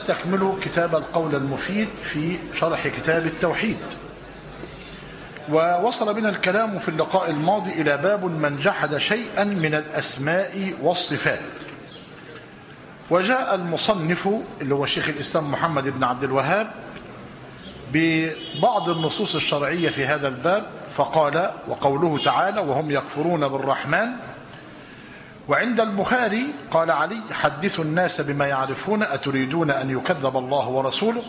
ونستكمل كتاب القول المفيد في شرح كتاب التوحيد. ووصل بنا الكلام في اللقاء الماضي إلى باب من جحد شيئا من الأسماء والصفات. وجاء المصنف اللي هو شيخ الإسلام محمد بن عبد الوهاب ببعض النصوص الشرعية في هذا الباب، فقال: وقوله تعالى: وهم يكفرون بالرحمن. وعند البخاري قال علي: حدثوا الناس بما يعرفون أتريدون أن يكذب الله ورسوله.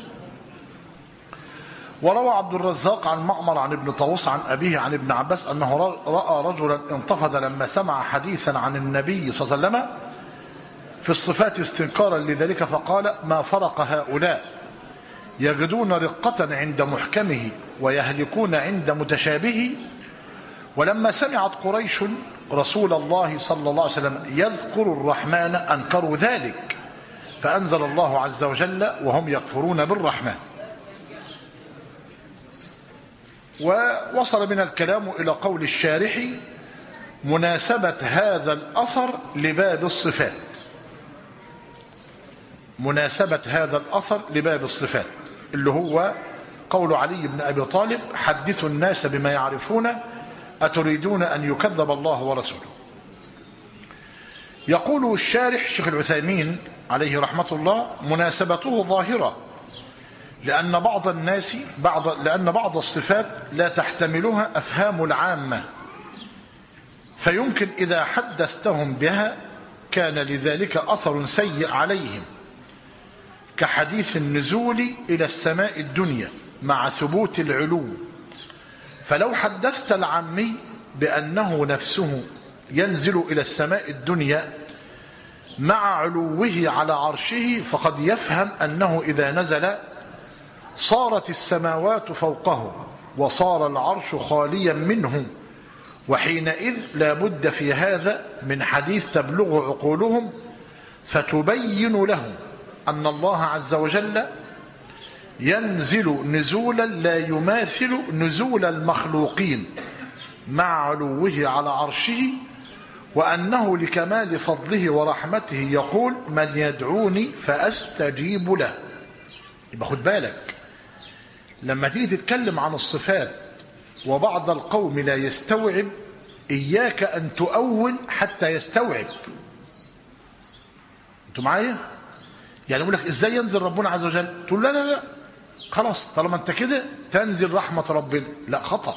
وروى عبد الرزاق عن معمر عن ابن طاووس عن أبيه عن ابن عباس أنه رأى رجلا انتفض لما سمع حديثا عن النبي صلى الله عليه وسلم في الصفات استنكارا لذلك، فقال: ما فرق هؤلاء يجدون رقة عند محكمه ويهلكون عند متشابهه. ولما سمعت قريش رسول الله صلى الله عليه وسلم يذكر الرحمن أنكروا ذلك، فأنزل الله عز وجل: وهم يكفرون بالرحمن. ووصل بنا الكلام إلى قول الشارح: مناسبة هذا الأثر لباب الصفات. مناسبة هذا الأثر لباب الصفات اللي هو قول علي بن أبي طالب: حدثوا الناس بما يعرفون أتريدون أن يكذب الله ورسوله. يقول الشارح شيخ العثيمين عليه رحمة الله: مناسبته ظاهرة، لأن بعض الصفات لا تحتملها أفهام العامة، فيمكن إذا حدثتهم بها كان لذلك أثر سيء عليهم، كحديث النزول إلى السماء الدنيا مع ثبوت العلو. فلو حدثت العامي بأنه نفسه ينزل إلى السماء الدنيا مع علوه على عرشه، فقد يفهم أنه إذا نزل صارت السماوات فوقه وصار العرش خاليا منه، وحينئذ لا بد في هذا من حديث تبلغ عقولهم فتبين لهم أن الله عز وجل ينزل نزولا لا يماثل نزول المخلوقين مع علوه على عرشه، وأنه لكمال فضله ورحمته يقول: من يدعوني فأستجيب له. يبقى خد بالك لما تيجي تتكلم عن الصفات وبعض القوم لا يستوعب، إياك أن تؤول حتى يستوعب. أنتوا معايا؟ يعني يقول لك إزاي ينزل ربنا عز وجل؟ تقول لا لا لا، خلاص طالما أنت كده تنزل رحمة ربنا. لا، خطأ.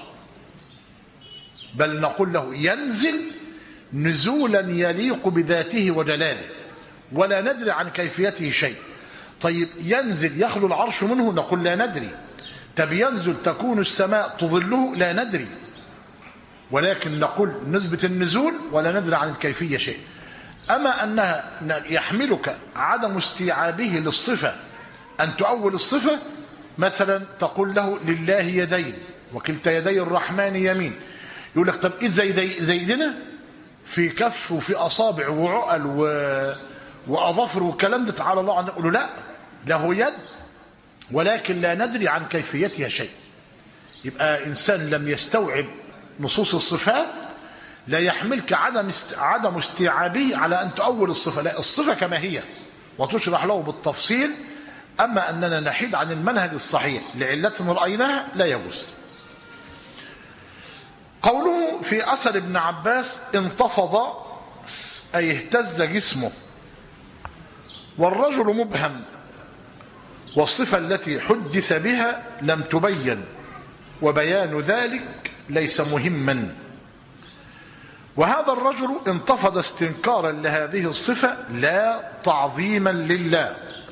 بل نقول له ينزل نزولا يليق بذاته وجلاله، ولا ندري عن كيفيته شيء. طيب ينزل يخلو العرش منه؟ نقول لا ندري. طب ينزل تكون السماء تظله؟ لا ندري. ولكن نقول نثبت النزول ولا ندري عن الكيفية شيء. أما أنها يحملك عدم استيعابه للصفة أن تؤول الصفة، مثلا تقول له: لله يدين وكلتا يدي الرحمن يمين. يقول لك: طب إيه زيدنا في كف وفي أصابع وعقل وأظافر والكلام ده؟ تعالى الله عنه. نقول له: لا، له يد ولكن لا ندري عن كيفيتها شيء. يبقى إنسان لم يستوعب نصوص الصفات لا يحملك عدم استيعابه على أن تؤول الصفة. لا، الصفة كما هي وتشرح له بالتفصيل. أما أننا نحيد عن المنهج الصحيح لعلة رأيناها لا يجوز. قوله في أثر ابن عباس: انتفض أي اهتز جسمه، والرجل مبهم، والصفة التي حدث بها لم تبين، وبيان ذلك ليس مهما. وهذا الرجل انتفض استنكارا لهذه الصفة لا تعظيما لله،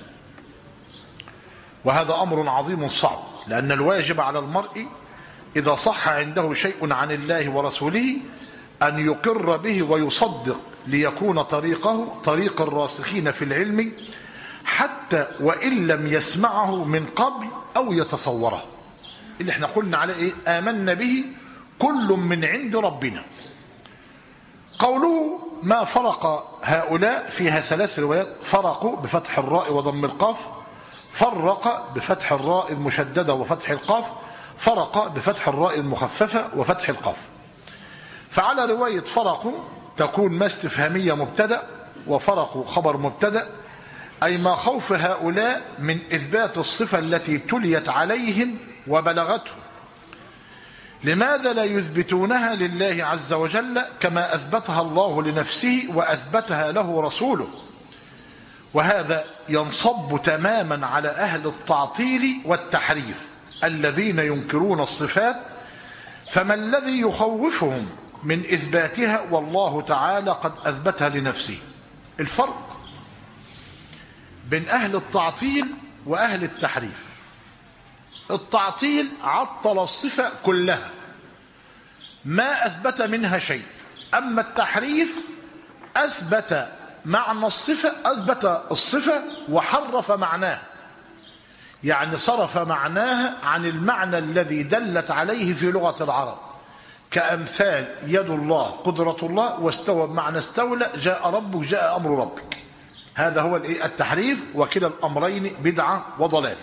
وهذا أمر عظيم صعب، لأن الواجب على المرء إذا صح عنده شيء عن الله ورسوله أن يقر به ويصدق، ليكون طريقه طريق الراسخين في العلم، حتى وإن لم يسمعه من قبل أو يتصوره. اللي احنا قلنا عليه إيه؟ آمنا به كل من عند ربنا. قوله: ما فرق هؤلاء فيها ثلاث روايات: فرقوا بفتح الراء وضم القاف، فرق بفتح الراء المشددة وفتح القاف، فرق بفتح الراء المخففة وفتح القاف. فعلى رواية فرقوا تكون ما استفهامية مبتدأ، وفرقوا خبر مبتدأ، أي ما خوف هؤلاء من إثبات الصفة التي تليت عليهم وبلغتهم. لماذا لا يثبتونها لله عز وجل كما أثبتها الله لنفسه وأثبتها له رسوله؟ وهذا ينصب تماما على أهل التعطيل والتحريف الذين ينكرون الصفات، فما الذي يخوفهم من إثباتها والله تعالى قد أثبتها لنفسه؟ الفرق بين أهل التعطيل وأهل التحريف: التعطيل عطل الصفة كلها ما أثبت منها شيء، أما التحريف أثبت معنى الصفة، أثبت الصفة وحرف معناه، يعني صرف معناها عن المعنى الذي دلت عليه في لغة العرب، كأمثال يد الله، قدرة الله، واستوى بمعنى استولى، جاء ربك، جاء أمر ربك. هذا هو التحريف، وكلا الأمرين بدعة وضلال.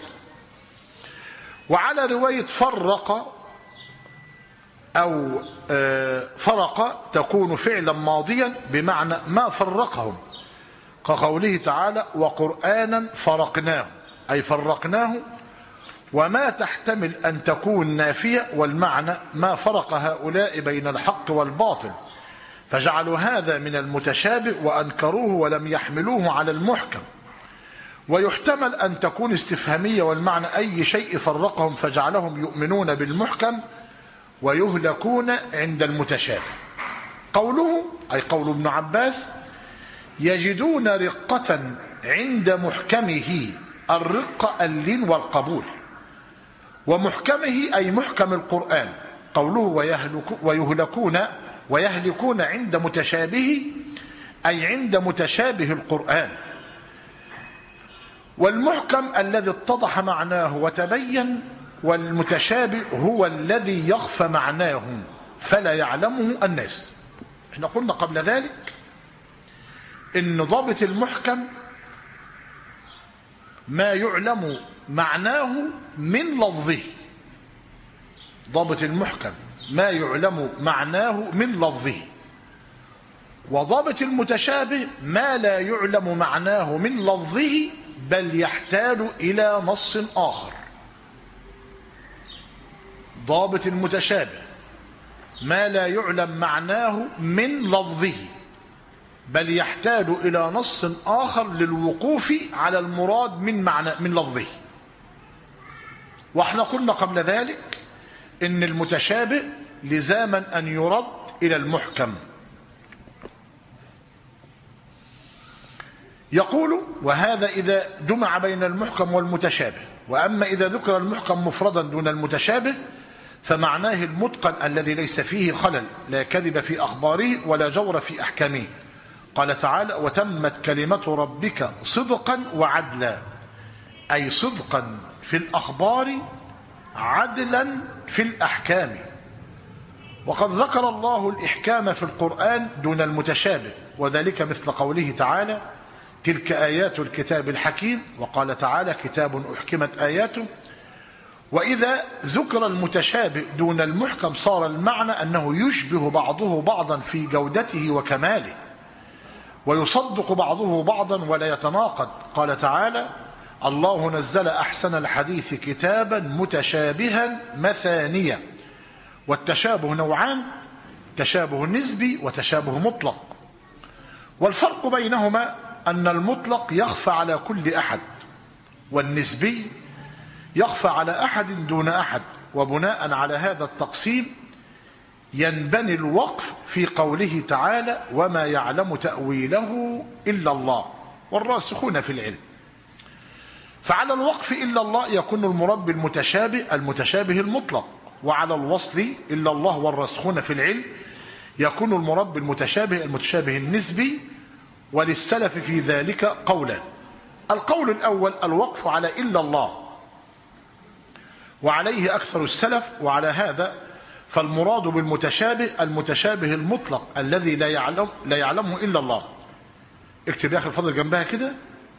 وعلى رواية فرق أو فرق تكون فعلا ماضيا بمعنى ما فرقهم، كقوله تعالى: وقرآنا فرقناه، أي فرقناه، وما تحتمل أن تكون نافية، والمعنى ما فرق هؤلاء بين الحق والباطل، فجعلوا هذا من المتشابه وأنكروه ولم يحملوه على المحكم. ويحتمل أن تكون استفهامية، والمعنى أي شيء فرقهم فجعلهم يؤمنون بالمحكم ويهلكون عند المتشابه. قوله أي قول ابن عباس: يجدون رقة عند محكمه، الرقة اللين والقبول، ومحكمه أي محكم القرآن. قوله ويهلكون عند متشابه، أي عند متشابه القرآن. والمحكم الذي اتضح معناه وتبين، والمتشابه هو الذي يخفى معناه فلا يعلمه الناس. احنا قلنا قبل ذلك ان ضابط المحكم ما يعلم معناه من لفظه، ضابط المحكم ما يعلم معناه من لفظه. وضابط المتشابه ما لا يعلم معناه من لفظه بل يحتاج إلى نص آخر. ضابط المتشابه ما لا يعلم معناه من لفظه بل يحتاج إلى نص آخر للوقوف على المراد من لفظه. واحنا قلنا قبل ذلك إن المتشابه لزاما أن يرد إلى المحكم. يقول: وهذا إذا جمع بين المحكم والمتشابه. وأما إذا ذكر المحكم مفردا دون المتشابه فمعناه المتقن الذي ليس فيه خلل، لا كذب في أخباره ولا جور في أحكامه. قال تعالى: وتمت كلمة ربك صدقا وعدلا، أي صدقا في الأخبار، عدلا في الأحكام. وقد ذكر الله الإحكام في القرآن دون المتشابه، وذلك مثل قوله تعالى: تلك آيات الكتاب الحكيم. وقال تعالى: كتاب أحكمت آياته. وإذا ذكر المتشابه دون المحكم صار المعنى أنه يشبه بعضه بعضا في جودته وكماله، ويصدق بعضه بعضا ولا يتناقض. قال تعالى: الله نزل أحسن الحديث كتابا متشابها مثانية. والتشابه نوعان: تشابه نسبي وتشابه مطلق. والفرق بينهما أن المطلق يخفى على كل أحد، والنسبي يخفى على أحد دون أحد. وبناء على هذا التقسيم ينبني الوقف في قوله تعالى: وما يعلم تأويله إلا الله والراسخون في العلم. فعلى الوقف إلا الله يكون المراد بالمتشابه المطلق، وعلى الوصل إلا الله والراسخون في العلم يكون المراد بالمتشابه النسبي. وللسلف في ذلك قولان: القول الأول الوقف على إلا الله، وعليه أكثر السلف. وعلى هذا فالمراد بالمتشابه المتشابه المطلق الذي لا يعلمه إلا الله. اكتب يا أخي الفضل جنبها كده: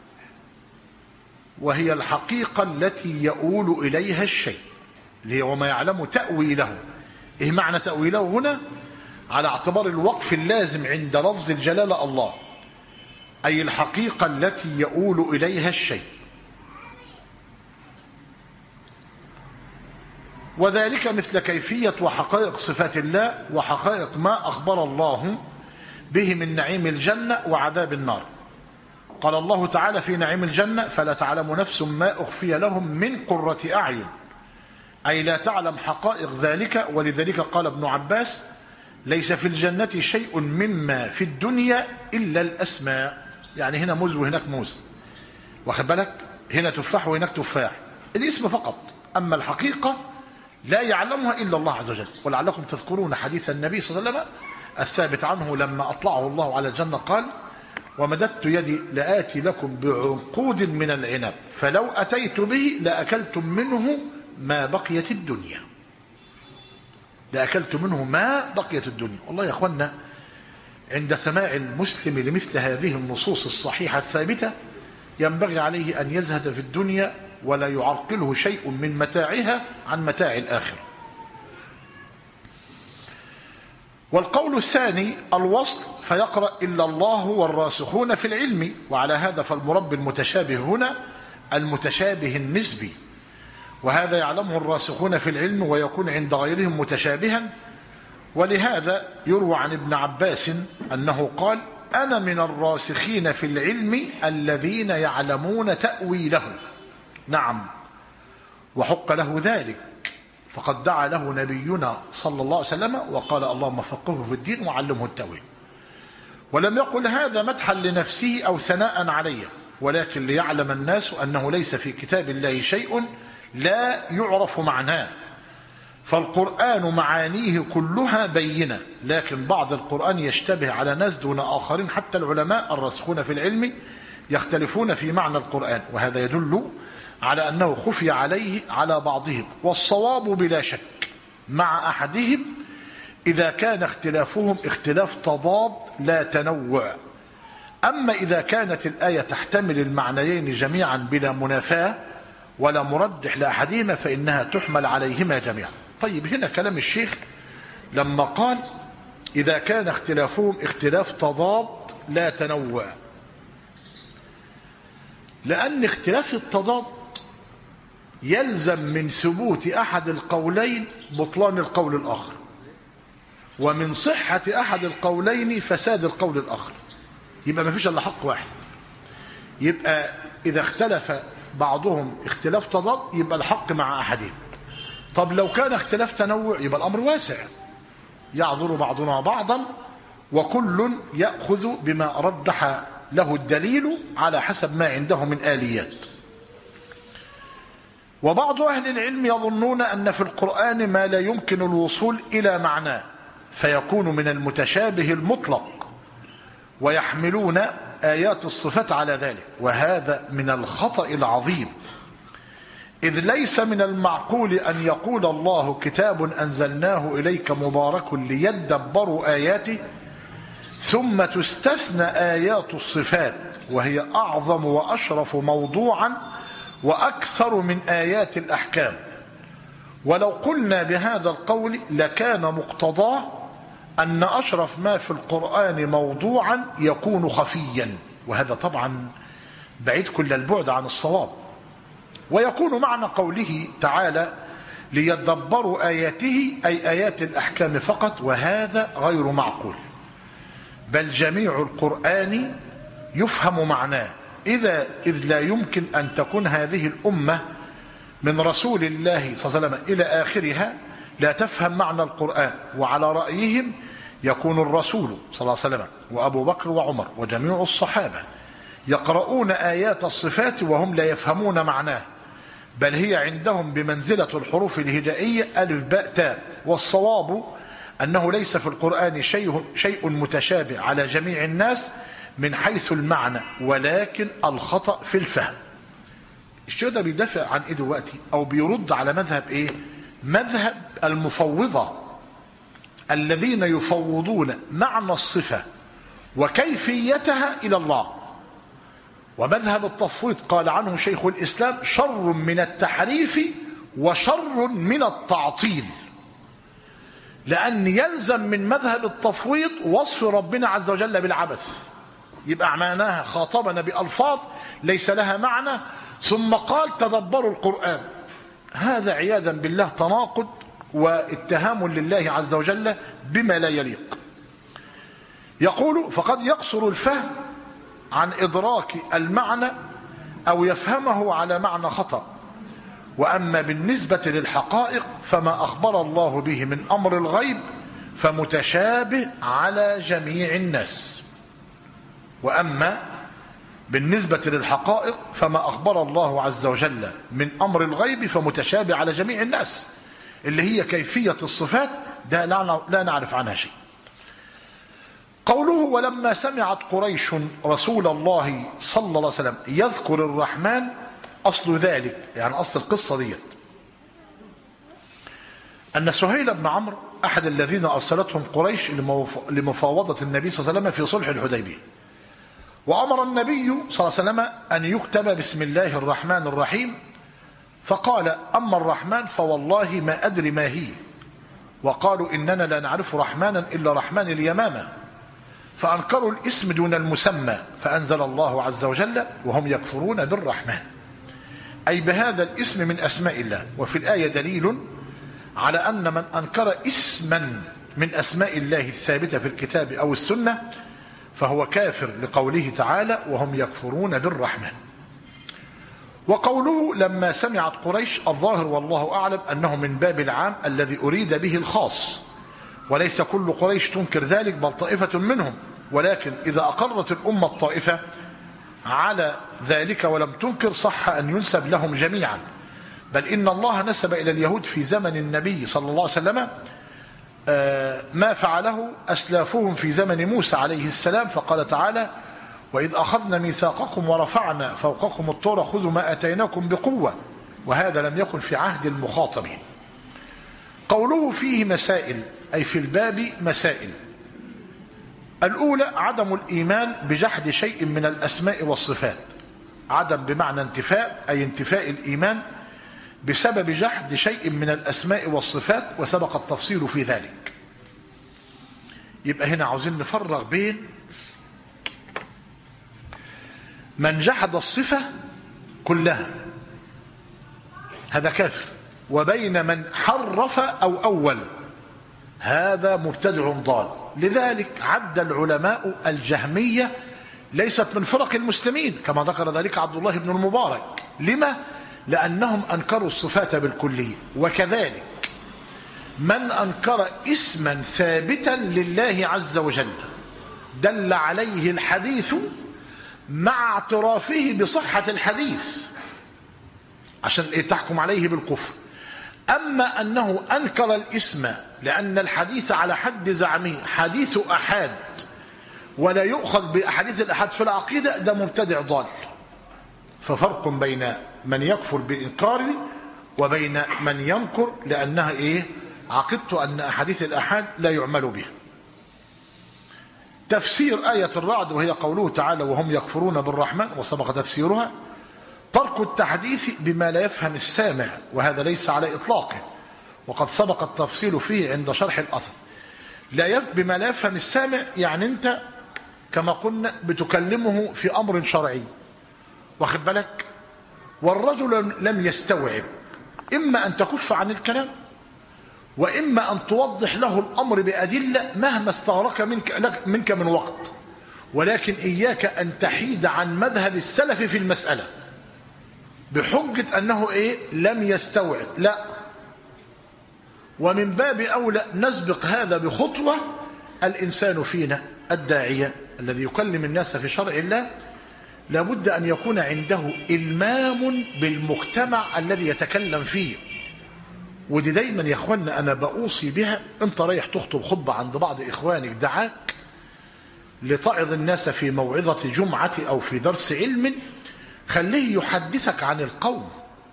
وهي الحقيقة التي يؤول إليها الشيء، اللي هو ما يعلم تأويله. إيه معنى تأويله هنا؟ على اعتبار الوقف اللازم عند لفظ الجلالة الله. أي الحقيقة التي يؤول إليها الشيء، وذلك مثل كيفية وحقائق صفات الله وحقائق ما أخبر الله به من نعيم الجنة وعذاب النار. قال الله تعالى في نعيم الجنة: فلا تعلم نفس ما أخفي لهم من قرة أعين، أي لا تعلم حقائق ذلك. ولذلك قال ابن عباس: ليس في الجنة شيء مما في الدنيا إلا الأسماء. يعني هنا موز وهناك موز، واخد بالك، هنا تفاح وهناك تفاح، الاسم فقط، أما الحقيقة لا يعلمها إلا الله عز وجل. ولعلكم تذكرون حديث النبي صلى الله عليه وسلم الثابت عنه لما أطلعه الله على الجنة قال: ومددت يدي لآتي لكم بعنقود من العنب فلو أتيت به لأكلتم منه ما بقيت الدنيا. لأكلت منه ما بقيت الدنيا. والله يا أخوانا، عند سماع المسلم لمثل هذه النصوص الصحيحة الثابتة ينبغي عليه أن يزهد في الدنيا ولا يعرقله شيء من متاعها عن متاع الآخرة. والقول الثاني الوصل، فيقرأ إلا الله والراسخون في العلم. وعلى هذا فالمرب المتشابه هنا المتشابه النسبي، وهذا يعلمه الراسخون في العلم ويكون عند غيرهم متشابها. ولهذا يروى عن ابن عباس أنه قال: أنا من الراسخين في العلم الذين يعلمون تأويله. نعم، وحق له ذلك، فقد دعا له نبينا صلى الله عليه وسلم وقال: اللهم فقهه في الدين وعلمه التأويل. ولم يقل هذا مدحا لنفسه أو ثناء عليه، ولكن ليعلم الناس أنه ليس في كتاب الله شيء لا يعرف معناه، فالقرآن معانيه كلها بينة، لكن بعض القرآن يشتبه على ناس دون آخرين. حتى العلماء الراسخون في العلم يختلفون في معنى القرآن، وهذا يدل على أنه خفي عليه على بعضهم. والصواب بلا شك مع أحدهم إذا كان اختلافهم اختلاف تضاد لا تنوع. أما إذا كانت الآية تحتمل المعنيين جميعا بلا منافاة ولا مرجح لأحدهما فإنها تحمل عليهما جميعا. طيب، هنا كلام الشيخ لما قال إذا كان اختلافهم اختلاف تضاد لا تنوع، لأن اختلاف التضاد يلزم من ثبوت أحد القولين بطلان القول الآخر، ومن صحة أحد القولين فساد القول الآخر. يبقى ما فيش إلا حق واحد. يبقى إذا اختلف بعضهم اختلاف تضاد يبقى الحق مع أحدهم. طب لو كان اختلاف تنوع يبقى الأمر واسع، يعذر بعضنا بعضا وكل يأخذ بما رجح له الدليل على حسب ما عنده من آليات. وبعض أهل العلم يظنون أن في القرآن ما لا يمكن الوصول إلى معناه فيكون من المتشابه المطلق، ويحملون آيات الصفات على ذلك، وهذا من الخطأ العظيم. إذ ليس من المعقول أن يقول الله: كتاب أنزلناه إليك مبارك ليدبروا آياته، ثم تستثنى آيات الصفات وهي أعظم وأشرف موضوعا وأكثر من آيات الأحكام. ولو قلنا بهذا القول لكان مقتضاه أن أشرف ما في القرآن موضوعا يكون خفيا، وهذا طبعا بعيد كل البعد عن الصواب. ويكون معنى قوله تعالى: ليدبروا آياته أي آيات الأحكام فقط، وهذا غير معقول، بل جميع القرآن يفهم معناه. إذ لا يمكن أن تكون هذه الأمة من رسول الله صلى الله عليه وسلم إلى آخرها لا تفهم معنى القرآن. وعلى رأيهم يكون الرسول صلى الله عليه وسلم وأبو بكر وعمر وجميع الصحابة يقرؤون آيات الصفات وهم لا يفهمون معناه، بل هي عندهم بمنزلة الحروف الهجائية ألف باء تاء. والصواب أنه ليس في القرآن شيء متشابه على جميع الناس من حيث المعنى، ولكن الخطأ في الفهم. الشيء ده بيدافع عن إيه دلوقتي؟ أو بيرد على مذهب إيه؟ مذهب المفوضة الذين يفوضون معنى الصفة وكيفيتها إلى الله. ومذهب التفويض قال عنه شيخ الإسلام: شر من التحريف وشر من التعطيل، لأن يلزم من مذهب التفويض وصف ربنا عز وجل بالعبث، يبقى معناها خاطبنا بألفاظ ليس لها معنى ثم قال تدبروا القرآن. هذا عياذا بالله تناقض واتهام لله عز وجل بما لا يليق. يقول فقد يقصر الفهم عن إدراك المعنى أو يفهمه على معنى خطأ. وأما بالنسبة للحقائق فما أخبر الله به من أمر الغيب فمتشابه على جميع الناس. وأما بالنسبة للحقائق فما أخبر الله عز وجل من أمر الغيب فمتشابه على جميع الناس، اللي هي كيفية الصفات ده لا نعرف عنها شيء. قوله ولما سمعت قريش رسول الله صلى الله عليه وسلم يذكر الرحمن، أصل ذلك يعني أصل القصة ديت أن سهيل بن عمرو أحد الذين أرسلتهم قريش لمفاوضة النبي صلى الله عليه وسلم في صلح الحديبية، وأمر النبي صلى الله عليه وسلم أن يكتب بسم الله الرحمن الرحيم، فقال أما الرحمن فوالله ما أدري ما هي، وقالوا إننا لا نعرف رحمانا إلا رحمن اليمامة، فأنكروا الاسم دون المسمى، فأنزل الله عز وجل وهم يكفرون بالرحمن، أي بهذا الاسم من أسماء الله. وفي الآية دليل على أن من أنكر اسما من أسماء الله الثابتة في الكتاب أو السنة فهو كافر، لقوله تعالى وهم يكفرون بالرحمن. وقوله لما سمعت قريش، الظاهر والله أعلم أنه من باب العام الذي أريد به الخاص، وليس كل قريش تنكر ذلك بل طائفة منهم، ولكن إذا أقرت الأمة الطائفة على ذلك ولم تنكر صح أن ينسب لهم جميعا، بل إن الله نسب إلى اليهود في زمن النبي صلى الله عليه وسلم ما فعله أسلافهم في زمن موسى عليه السلام، فقال تعالى وإذ أخذنا ميثاقكم ورفعنا فوقكم الطور خذوا ما أتيناكم بقوة، وهذا لم يكن في عهد المخاطبين. قوله فيه مسائل أي في الباب مسائل. الأولى عدم الإيمان بجحد شيء من الأسماء والصفات، عدم بمعنى انتفاء أي انتفاء الإيمان بسبب جحد شيء من الأسماء والصفات، وسبق التفصيل في ذلك. يبقى هنا عاوزين نفرق بين من جحد الصفة كلها هذا كافر، وبين من حرف أو أول هذا مبتدع ضال. لذلك عد العلماء الجهمية ليست من فرق المسلمين كما ذكر ذلك عبد الله بن المبارك. لما؟ لأنهم أنكروا الصفات بالكلية. وكذلك من أنكر اسما ثابتا لله عز وجل دل عليه الحديث مع اعترافه بصحة الحديث عشان تحكم عليه بالكفر. أما أنه أنكر الاسم لأن الحديث على حد زعمه حديث أحاد ولا يؤخذ بأحاديث الأحاد في العقيدة، ده مبتدع ضال. ففرق بين من يكفر بالإنكار وبين من ينكر لأنها عقدت أن أحاديث الأحاد لا يعمل بها. تفسير آية الرعد وهي قوله تعالى وهم يكفرون بالرحمن وسبق تفسيرها، ترك التحديث بما لا يفهم السامع، وهذا ليس على إطلاقه وقد سبق التفصيل فيه عند شرح الأثر. بما لا يفهم السامع يعني أنت كما قلنا بتكلمه في أمر شرعي واخد بالك، والرجل لم يستوعب، إما أن تكف عن الكلام وإما أن توضح له الأمر بأدلة مهما استغرق منك من وقت، ولكن إياك أن تحيد عن مذهب السلف في المسألة بحجة أنه لم يستوعب، لا. ومن باب أولى نسبق هذا بخطوة. الإنسان فينا الداعية الذي يكلم الناس في شرع الله لابد أن يكون عنده إلمام بالمجتمع الذي يتكلم فيه. ودي دايما يا اخوانا أنا بأوصي بها. أنت رايح تخطب خطبة عند بعض إخوانك دعاك لتعظ الناس في موعظة جمعة أو في درس علم، خليه يحدثك عن القوم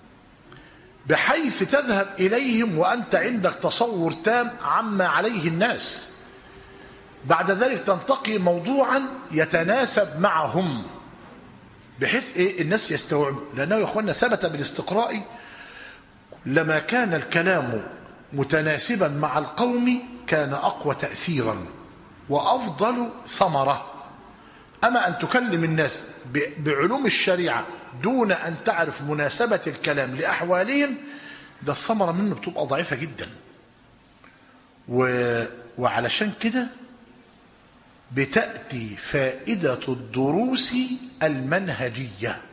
بحيث تذهب إليهم وأنت عندك تصور تام عما عليه الناس. بعد ذلك تنتقي موضوعا يتناسب معهم بحيث الناس يستوعبوا. لأنه يا أخوانا ثبت بالاستقراء لما كان الكلام متناسبا مع القوم كان أقوى تأثيرا وأفضل ثمرة. أما أن تكلم الناس بعلوم الشريعة دون أن تعرف مناسبة الكلام لأحوالهم، ده الثمرة منه بتبقى ضعيفة جدا. وعلشان كده بتأتي فائدة الدروس المنهجية.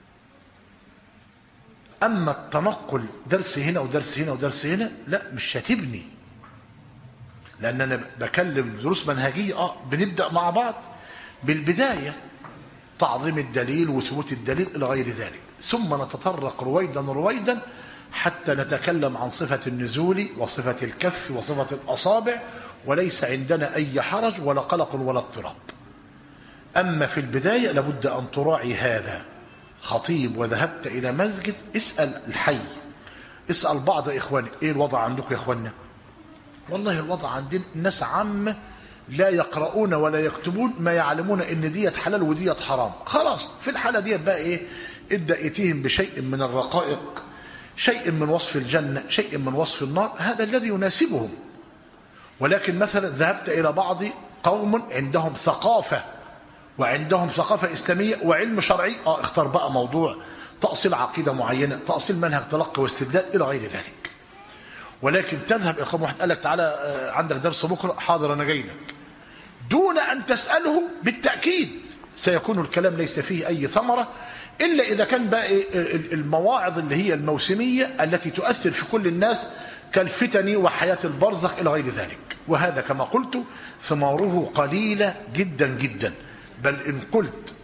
أما التنقل درس هنا ودرس هنا ودرس هنا، لا، مش هتبني. لأن أنا بكلم دروس منهجية، بنبدأ مع بعض بالبداية تعظيم الدليل وثبوت الدليل إلى غير ذلك، ثم نتطرق رويدا رويدا حتى نتكلم عن صفة النزول وصفة الكف وصفة الأصابع، وليس عندنا أي حرج ولا قلق ولا اضطراب. أما في البداية لابد أن تراعي هذا. خطيب وذهبت إلى مسجد، اسأل الحي، اسأل بعض إخوانك إيه الوضع عندكم يا إخواننا؟ والله الوضع عندنا ناس عامة لا يقرؤون ولا يكتبون، ما يعلمون إن ديت حلال وديت حرام. خلاص في الحالة ديت بقى إيه؟ ابدأ يتيهم بشيء من الرقائق، شيء من وصف الجنة، شيء من وصف النار، هذا الذي يناسبهم. ولكن مثلا ذهبت إلى بعض قوم عندهم ثقافة وعندهم ثقافة إسلامية وعلم شرعي، اختار بقى موضوع تأصيل عقيدة معينة، تأصيل منهج تلقي واستدلال إلى غير ذلك. ولكن تذهب إلى واحد قال لك تعالى عندك درس بكرة، حاضر أنا جاي لك، دون أن تسأله، بالتأكيد سيكون الكلام ليس فيه أي ثمرة، إلا إذا كان بقى المواعظ اللي هي الموسمية التي تؤثر في كل الناس كالفتن وحياة البرزخ إلى غير ذلك. وهذا كما قلت ثماره قليلة جدا جدا. بل إن قلت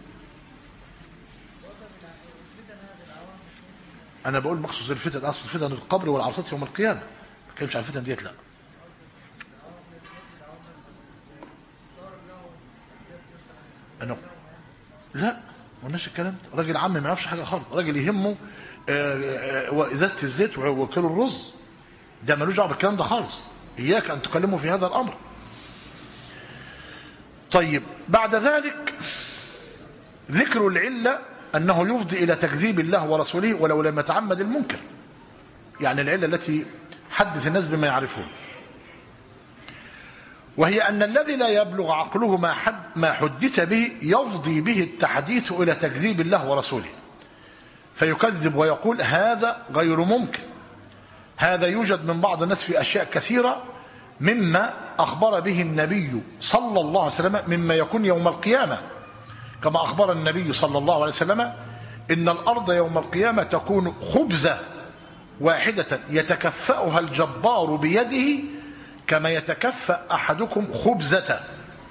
أنا بقول مخصوص الفتن، أصل فتن القبر والعرصات يوم القيامة، ما كلمش عن الفتن ديت، لا. أنا لا ما قلناش الكلام ده. راجل عم ما يعرفش حاجة خالص، راجل يهمه وإزازة الزيت وكيلو الرز، ده ملوش دعوه بالكلام ده خالص. إياك أن تكلمه في هذا الأمر. طيب بعد ذلك ذكر العلة أنه يفضي إلى تكذيب الله ورسوله ولو لم يتعمد المنكر، يعني العلة التي حدث الناس بما يعرفون، وهي أن الذي لا يبلغ عقله ما حدث به يفضي به التحديث إلى تكذيب الله ورسوله، فيكذب ويقول هذا غير ممكن. هذا يوجد من بعض الناس في أشياء كثيرة مما أخبر به النبي صلى الله عليه وسلم مما يكون يوم القيامة، كما أخبر النبي صلى الله عليه وسلم إن الأرض يوم القيامة تكون خبزة واحدة يتكفأها الجبار بيده كما يتكفأ أحدكم خبزة.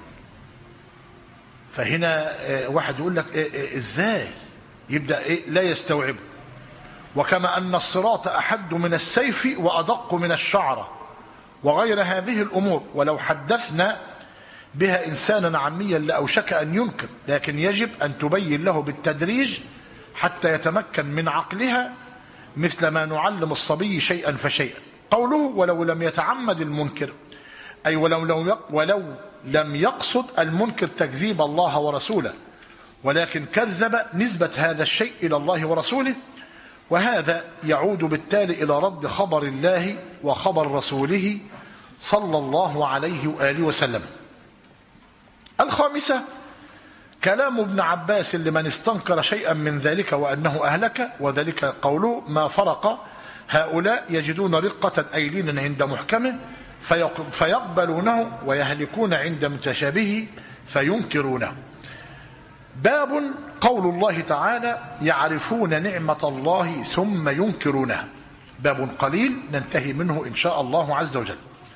فهنا واحد يقول لك إزاي؟ يبدأ لا يستوعبه. وكما أن الصراط أحد من السيف وأدق من الشعرة وغير هذه الأمور، ولو حدثنا بها إنسانا عاميا لأوشك أن ينكر، لكن يجب أن تبين له بالتدريج حتى يتمكن من عقلها، مثل ما نعلم الصبي شيئا فشيئا. قوله ولو لم يتعمد المنكر، أي ولو لم يقصد المنكر تكذيب الله ورسوله، ولكن كذب نسبة هذا الشيء إلى الله ورسوله، وهذا يعود بالتالي إلى رد خبر الله وخبر رسوله صلى الله عليه وآله وسلم. الخامسة كلام ابن عباس لمن استنكر شيئا من ذلك وأنه أهلك، وذلك قوله ما فرق هؤلاء يجدون رقة أي لينا عند محكمه فيقبلونه ويهلكون عند متشابهه فينكرونه. باب قول الله تعالى يعرفون نعمة الله ثم ينكرونه، باب قليل ننتهي منه إن شاء الله عز وجل.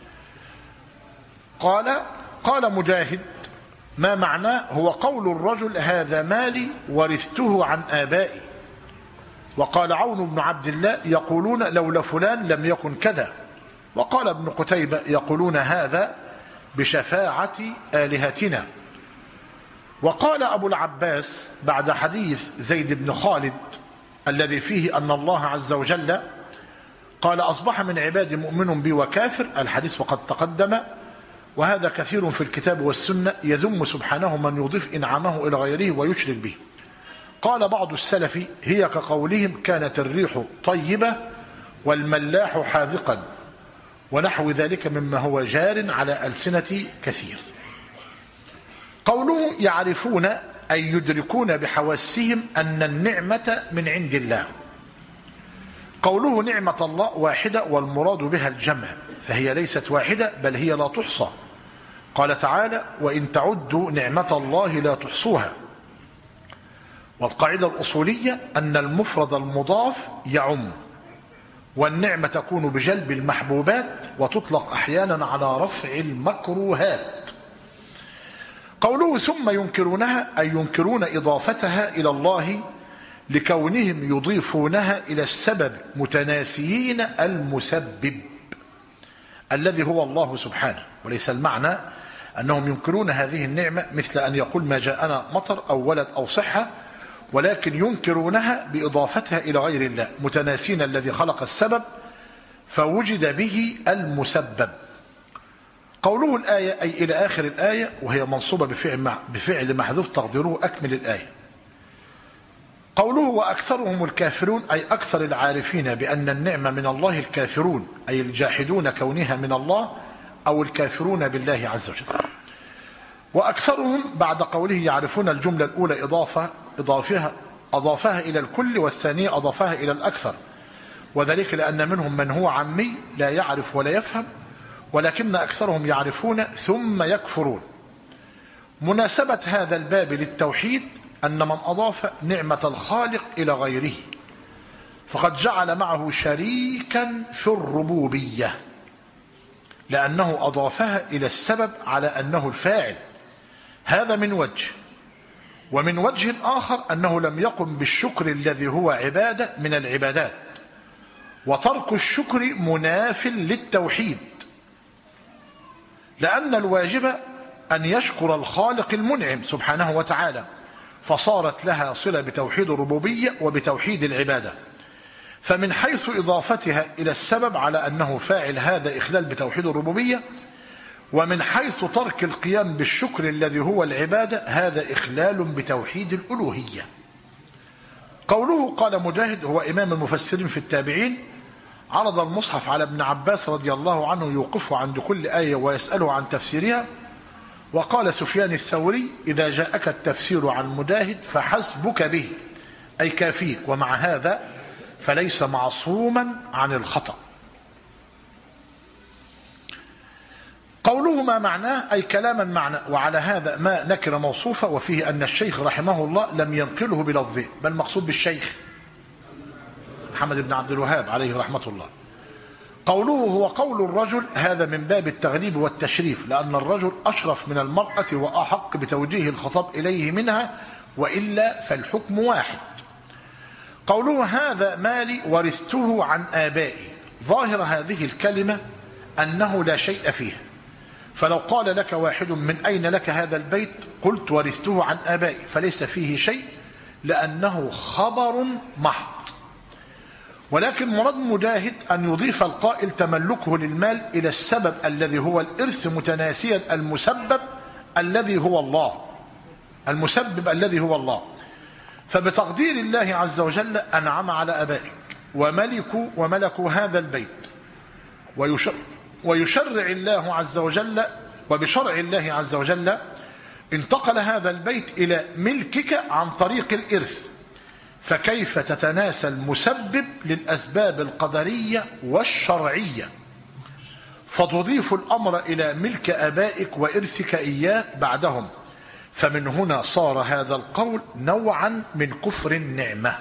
قال مجاهد ما معناه هو قول الرجل هذا مالي ورثته عن آبائي. وقال عون بن عبد الله يقولون لولا فلان لم يكن كذا. وقال ابن قتيبة يقولون هذا بشفاعة آلهتنا. وقال أبو العباس بعد حديث زيد بن خالد الذي فيه أن الله عز وجل قال أصبح من عبادي مؤمن بي وكافر، الحديث وقد تقدم، وهذا كثير في الكتاب والسنة يذم سبحانه من يضيف إنعامه إلى غيره ويشرك به. قال بعض السلف هي كقولهم كانت الريح طيبة والملاح حاذقا، ونحو ذلك مما هو جار على ألسنة كثير. قوله يعرفون أي يدركون بحواسهم أن النعمة من عند الله. قوله نعمة الله واحدة والمراد بها الجمع، فهي ليست واحدة بل هي لا تحصى. قال تعالى: وإن تعدوا نعمة الله لا تحصوها. والقاعدة الأصولية أن المفرد المضاف يعم، والنعمة تكون بجلب المحبوبات وتطلق أحيانا على رفع المكروهات. قوله ثم ينكرونها أي ينكرون إضافتها إلى الله لكونهم يضيفونها إلى السبب متناسيين المسبب الذي هو الله سبحانه، وليس المعنى أنهم ينكرون هذه النعمة مثل أن يقول ما جاءنا مطر أو ولد أو صحة، ولكن ينكرونها بإضافتها إلى غير الله متناسين الذي خلق السبب فوجد به المسبب. قوله الآية أي إلى آخر الآية، وهي منصوبة بفعل محذوف تقديره أكمل الآية. قوله وأكثرهم الكافرون أي أكثر العارفين بأن النعمة من الله الكافرون، أي الجاحدون كونها من الله أو الكافرون بالله عز وجل. وأكثرهم بعد قوله يعرفون الجملة الأولى أضافها إلى الكل، والثانية أضافها إلى الأكثر، وذلك لأن منهم من هو عمي لا يعرف ولا يفهم، ولكن أكثرهم يعرفون ثم يكفرون. مناسبة هذا الباب للتوحيد أن من أضاف نعمة الخالق إلى غيره فقد جعل معه شريكا في الربوبية، لأنه أضافها إلى السبب على أنه الفاعل. هذا من وجه، ومن وجه آخر أنه لم يقم بالشكر الذي هو عبادة من العبادات، وترك الشكر مناف للتوحيد، لأن الواجب أن يشكر الخالق المنعم سبحانه وتعالى، فصارت لها صلة بتوحيد الربوبية وبتوحيد العبادة. فمن حيث إضافتها إلى السبب على أنه فاعل هذا إخلال بتوحيد الربوبية، ومن حيث ترك القيام بالشكر الذي هو العبادة هذا إخلال بتوحيد الألوهية. قوله قال مجاهد هو إمام المفسرين في التابعين، عرض المصحف على ابن عباس رضي الله عنه يوقفه عند كل آية ويسأله عن تفسيرها. وقال سفيان الثوري إذا جاءك التفسير عن مجاهد فحسبك به أي كافيك، ومع هذا فليس معصوما عن الخطأ. قوله ما معناه أي كلاما معنى، وعلى هذا ما نكر موصوفة، وفيه أن الشيخ رحمه الله لم ينقله بلفظه، بل مقصود بالشيخ محمد بن عبد الوهاب عليه رحمة الله. قوله هو قول الرجل هذا من باب التغليب والتشريف، لأن الرجل أشرف من المرأة وأحق بتوجيه الخطاب إليه منها، وإلا فالحكم واحد. قوله هذا مالي ورثته عن آبائي، ظاهر هذه الكلمة أنه لا شيء فيه، فلو قال لك واحد من أين لك هذا البيت قلت ورثته عن آبائي، فليس فيه شيء لأنه خبر محض. ولكن مراد مجاهد أن يضيف القائل تملكه للمال إلى السبب الذي هو الإرث متناسيا المسبب الذي هو الله، المسبب الذي هو الله. فبتقدير الله عز وجل أنعم على أبائك وملكوا هذا البيت، ويشرع الله عز وجل، وبشرع الله عز وجل انتقل هذا البيت إلى ملكك عن طريق الإرث، فكيف تتناسى المسبب للأسباب القدرية والشرعية فتضيف الأمر إلى ملك أبائك وإرثك إياه بعدهم؟ فمن هنا صار هذا القول نوعا من كفر النعمة.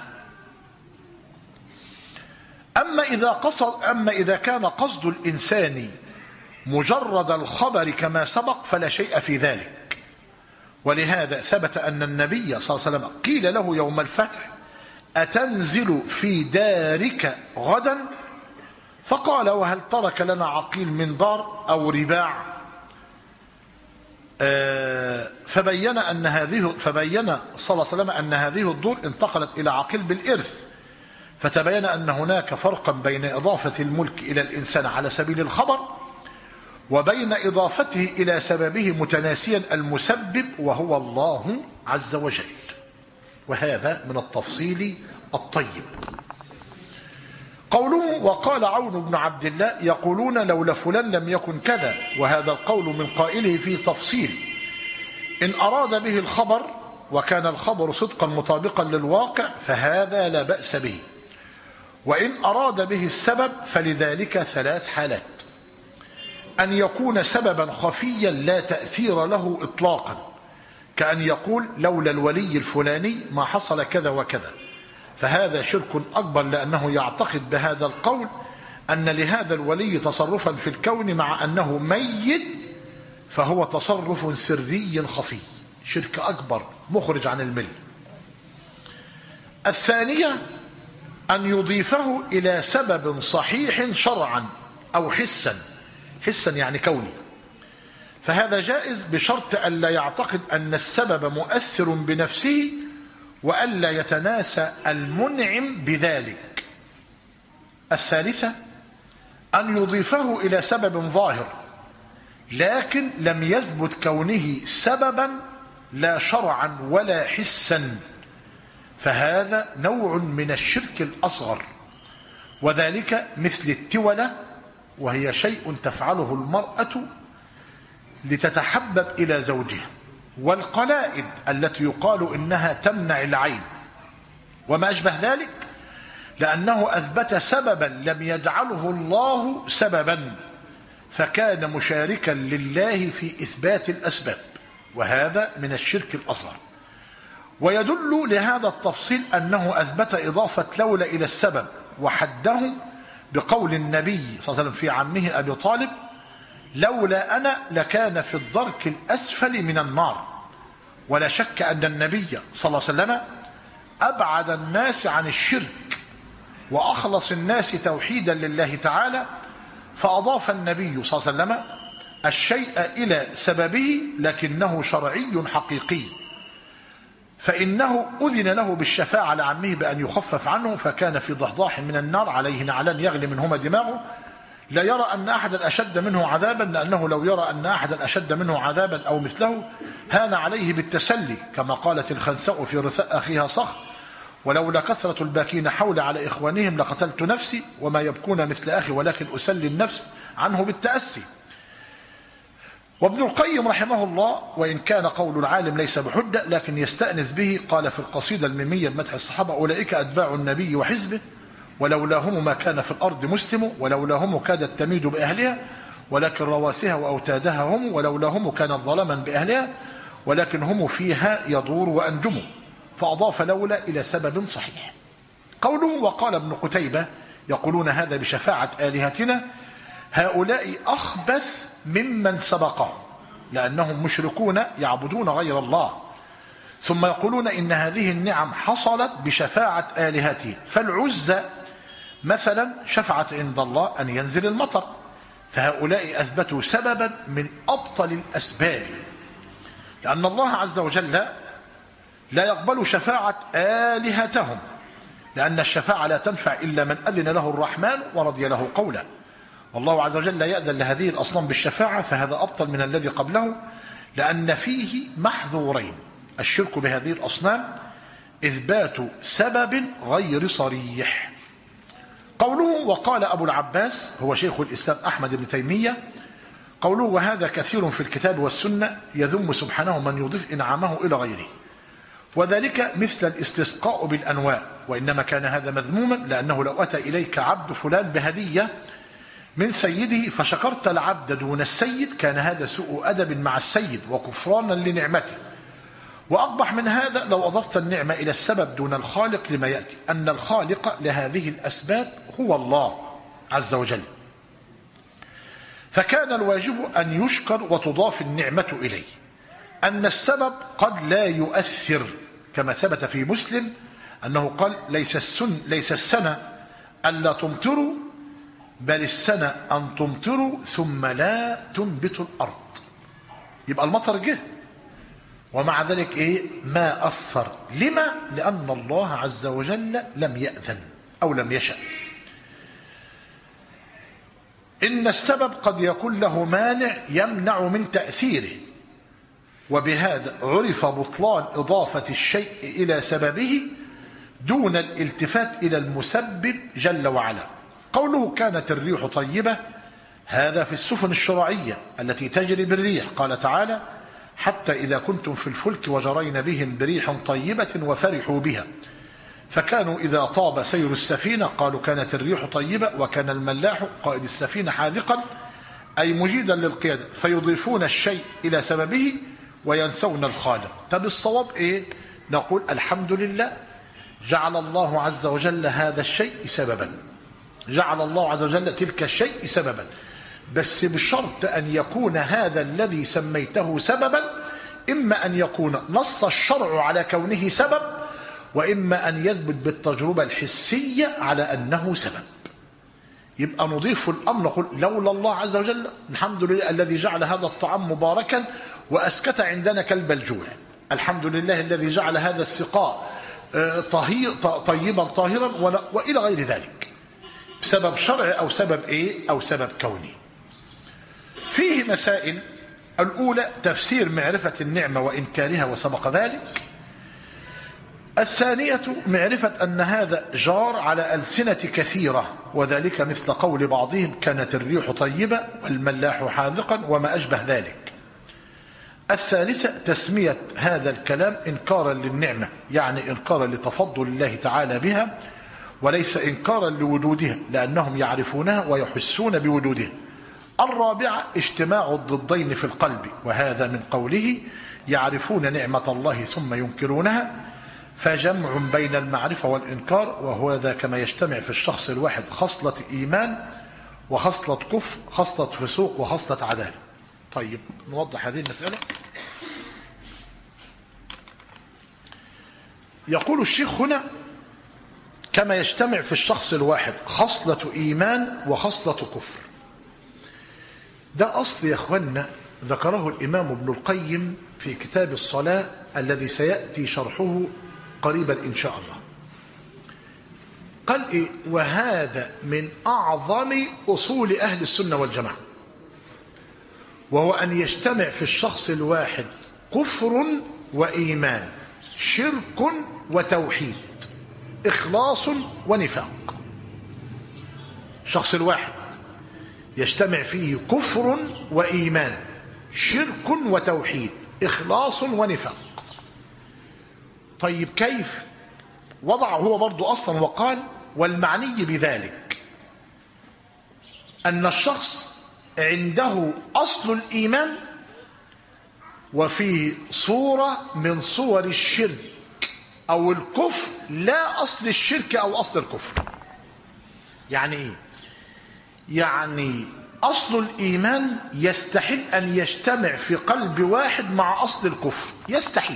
أما إذا كان قصد الإنسان مجرد الخبر كما سبق فلا شيء في ذلك. ولهذا ثبت أن النبي صلى الله عليه وسلم قيل له يوم الفتح أتنزل في دارك غدا؟ فقال وهل ترك لنا عقيل من دار أو رباع؟ فبين صلى الله عليه وسلم أن هذه الدور انتقلت إلى عقيل بالإرث، فتبين أن هناك فرقا بين إضافة الملك إلى الإنسان على سبيل الخبر وبين إضافته إلى سببه متناسيا المسبب وهو الله عز وجل، وهذا من التفصيل الطيب. قوله وقال عون بن عبد الله يقولون لولا فلان لم يكن كذا، وهذا القول من قائله فيه تفصيل. إن أراد به الخبر وكان الخبر صدقا مطابقا للواقع فهذا لا بأس به. وإن أراد به السبب فلذلك 3 حالات: أن يكون سببا خفيا لا تأثير له إطلاقا، كأن يقول لولا الولي الفلاني ما حصل كذا وكذا، فهذا شرك أكبر، لأنه يعتقد بهذا القول أن لهذا الولي تصرفا في الكون مع أنه ميت، فهو تصرف سري خفي، شرك أكبر مخرج عن الملة. الثانية أن يضيفه إلى سبب صحيح شرعا أو حسا يعني كوني، فهذا جائز بشرط ألا يعتقد أن السبب مؤثر بنفسه وألا يتناسى المنعم بذلك. الثالثة أن يضيفه إلى سبب ظاهر لكن لم يثبت كونه سببا لا شرعا ولا حسا، فهذا نوع من الشرك الأصغر، وذلك مثل التولة، وهي شيء تفعله المرأة لتتحبب إلى زوجها، والقلائد التي يقال إنها تمنع العين وما أشبه ذلك، لأنه أثبت سببا لم يجعله الله سببا، فكان مشاركا لله في إثبات الأسباب، وهذا من الشرك الأصغر. ويدل لهذا التفصيل أنه أثبت إضافة لولا إلى السبب وحده بقول النبي صلى الله عليه وسلم في عمه أبي طالب: لولا أنا لكان في الدرك الأسفل من النار. ولا شك أن النبي صلى الله عليه وسلم أبعد الناس عن الشرك وأخلص الناس توحيدا لله تعالى، فأضاف النبي صلى الله عليه وسلم الشيء إلى سببه لكنه شرعي حقيقي، فإنه أذن له بالشفاعة لعمه بأن يخفف عنه، فكان في ضحضاح من النار عليه نعلان يغلي منهما دماغه، لا يرى أن أحدا أشد منه عذابا، لأنه لو يرى أن أحدا أشد منه عذابا أو مثله هان عليه بالتسلي، كما قالت الخنساء في رثاء أخيها صخر: ولولا كثرة الباكين حول على إخوانهم لقتلت نفسي وما يبكون مثل أخي ولكن أسلي النفس عنه بالتأسي. وابن القيم رحمه الله وإن كان قول العالم ليس بحجة لكن يستأنس به، قال في القصيدة الميمية بمدح الصحابة: أولئك أتباع النبي وحزبه، ولولاهم ما كان في الأرض مسلم، ولولاهم كادت تميد بأهلها ولكن رواسها وأوتادها هم، ولولاهم كانت ظلما بأهلها ولكن هم فيها يدور وأنجم. فأضاف لولا إلى سبب صحيح. قوله وقال ابن قتيبة يقولون هذا بشفاعة آلهتنا، هؤلاء أخبث ممن سبقهم، لأنهم مشركون يعبدون غير الله، ثم يقولون إن هذه النعم حصلت بشفاعة آلهتهم. فالعزة مثلا شفعت عند الله أن ينزل المطر، فهؤلاء أثبتوا سببا من أبطل الأسباب، لأن الله عز وجل لا يقبل شفاعة آلهتهم، لأن الشفاعة لا تنفع إلا من أذن له الرحمن ورضي له قولا، والله عز وجل لا يأذن لهذه الأصنام بالشفاعة، فهذا أبطل من الذي قبله، لأن فيه محذورين: الشرك بهذه الأصنام إثبات سبب غير صريح. قوله وقال أبو العباس هو شيخ الإسلام أحمد بن تيمية، قوله وهذا كثير في الكتاب والسنة يذم سبحانه من يضيف إنعامه إلى غيره، وذلك مثل الاستسقاء بالأنواء، وإنما كان هذا مذموما، لأنه لو أتى إليك عبد فلان بهدية من سيده فشكرت العبد دون السيد كان هذا سوء أدب مع السيد وكفرانا لنعمته. وأقبح من هذا لو أضفت النعمة إلى السبب دون الخالق، لما يأتي أن الخالق لهذه الأسباب هو الله عز وجل، فكان الواجب أن يشكر وتضاف النعمة إليه. أن السبب قد لا يؤثر، كما ثبت في مسلم أنه قال ليس السنة ألا تمطروا بل السنة أن تمطروا ثم لا تنبت الأرض. يبقى المطر جه ومع ذلك ما أثر. لما؟ لأن الله عز وجل لم يأذن أو لم يشأ. إن السبب قد يكون له مانع يمنع من تأثيره، وبهذا عرف بطلان إضافة الشيء إلى سببه دون الالتفات إلى المسبب جل وعلا. قوله كانت الريح طيبة، هذا في السفن الشرعية التي تجري بالريح، قال تعالى حتى إذا كنتم في الفلك وجرين بهم بريح طيبة وفرحوا بها فكانوا إذا طاب سير السفينة قالوا كانت الريح طيبة وكان الملاح قائد السفينة حاذقا أي مجيدا للقيادة فيضيفون الشيء إلى سببه وينسون الخالق. طب الصواب إيه؟ نقول الحمد لله جعل الله عز وجل هذا الشيء سببا، جعل الله عز وجل تلك الشيء سببا، بس بشرط أن يكون هذا الذي سميته سببا إما أن يكون نص الشرع على كونه سبب، وإما أن يثبت بالتجربة الحسية على أنه سبب. يبقى نضيف الأمر نقول لولا الله عز وجل الحمد لله الذي جعل هذا الطعام مباركا وأسكت عندنا كلب الجوع، الحمد لله الذي جعل هذا السقاء طيبا طاهرا وإلى غير ذلك، بسبب شرع أو سبب إيه؟ أو سبب كوني. فيه مسائل. الأولى تفسير معرفة النعمة وإنكارها وسبق ذلك. الثانية معرفة أن هذا جار على ألسنة كثيرة، وذلك مثل قول بعضهم كانت الريح طيبة والملاح حاذقا وما أشبه ذلك. الثالثة تسمية هذا الكلام إنكارا للنعمة، يعني إنكارا لتفضل الله تعالى بها وليس إنكارا لوجودها، لأنهم يعرفونها ويحسون بوجودها. الرابعة اجتماع الضدين في القلب، وهذا من قوله يعرفون نعمة الله ثم ينكرونها، فجمع بين المعرفة والإنكار، وهو ذا كما يجتمع في الشخص الواحد خصلة إيمان وخصلة كفر، خصلة فسوق وخصلة عدالة. طيب نوضح هذه المسألة. يقول الشيخ هنا كما يجتمع في الشخص الواحد خصلة إيمان وخصلة كفر. ده أصل يا أخوانا ذكره الإمام ابن القيم في كتاب الصلاة الذي سيأتي شرحه قريبا إن شاء الله. قال إيه؟ وهذا من أعظم أصول أهل السنة والجماعة، وهو أن يجتمع في الشخص الواحد كفر وإيمان، شرك وتوحيد، إخلاص ونفاق. الشخص الواحد يجتمع فيه كفر وإيمان، شرك وتوحيد، إخلاص ونفاق. طيب كيف؟ وضع هو برضو أصلا وقال والمعني بذلك أن الشخص عنده أصل الإيمان وفي صورة من صور الشرك أو الكفر لا أصل الشرك أو أصل الكفر. يعني إيه؟ يعني أصل الإيمان يستحيل أن يجتمع في قلب واحد مع أصل الكفر، يستحيل.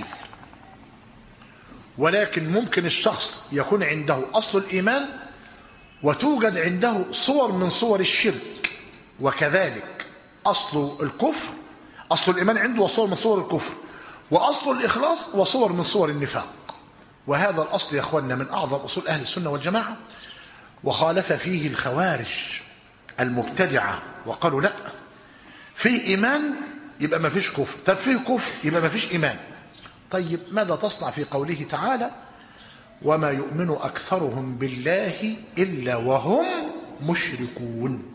ولكن ممكن الشخص يكون عنده أصل الإيمان وتوجد عنده صور من صور الشرك، وكذلك أصل الكفر، أصل الإيمان عنده وصور من صور الكفر، وأصل الإخلاص وصور من صور النفاق. وهذا الأصل يا أخوانا من أعظم أصول أهل السنة والجماعة، وخالف فيه الخوارج المبتدعة وقالوا لا، في إيمان يبقى ما فيش كفر، طب فيه كفر يبقى ما فيش إيمان. طيب ماذا تصنع في قوله تعالى وما يؤمن أكثرهم بالله إلا وهم مشركون؟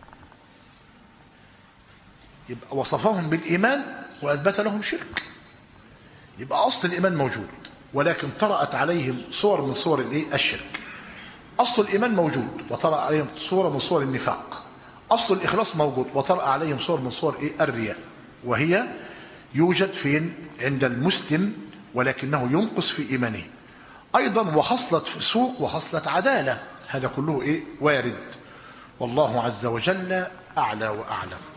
يبقى وصفهم بالإيمان وأثبت لهم شرك. يبقى أصل الإيمان موجود، ولكن طرأت عليهم صور من صور الشرك. أصل الإيمان موجود وطرأ عليهم صورة من صور النفاق. أصل الإخلاص موجود وطرأ عليهم صور من صور الرياء، وهي يوجد فين؟ عند المسلم، ولكنه ينقص في إيمانه. أيضا وخصلة فسوق وخصلة عدالة، هذا كله وارد. والله عز وجل أعلى وأعلم.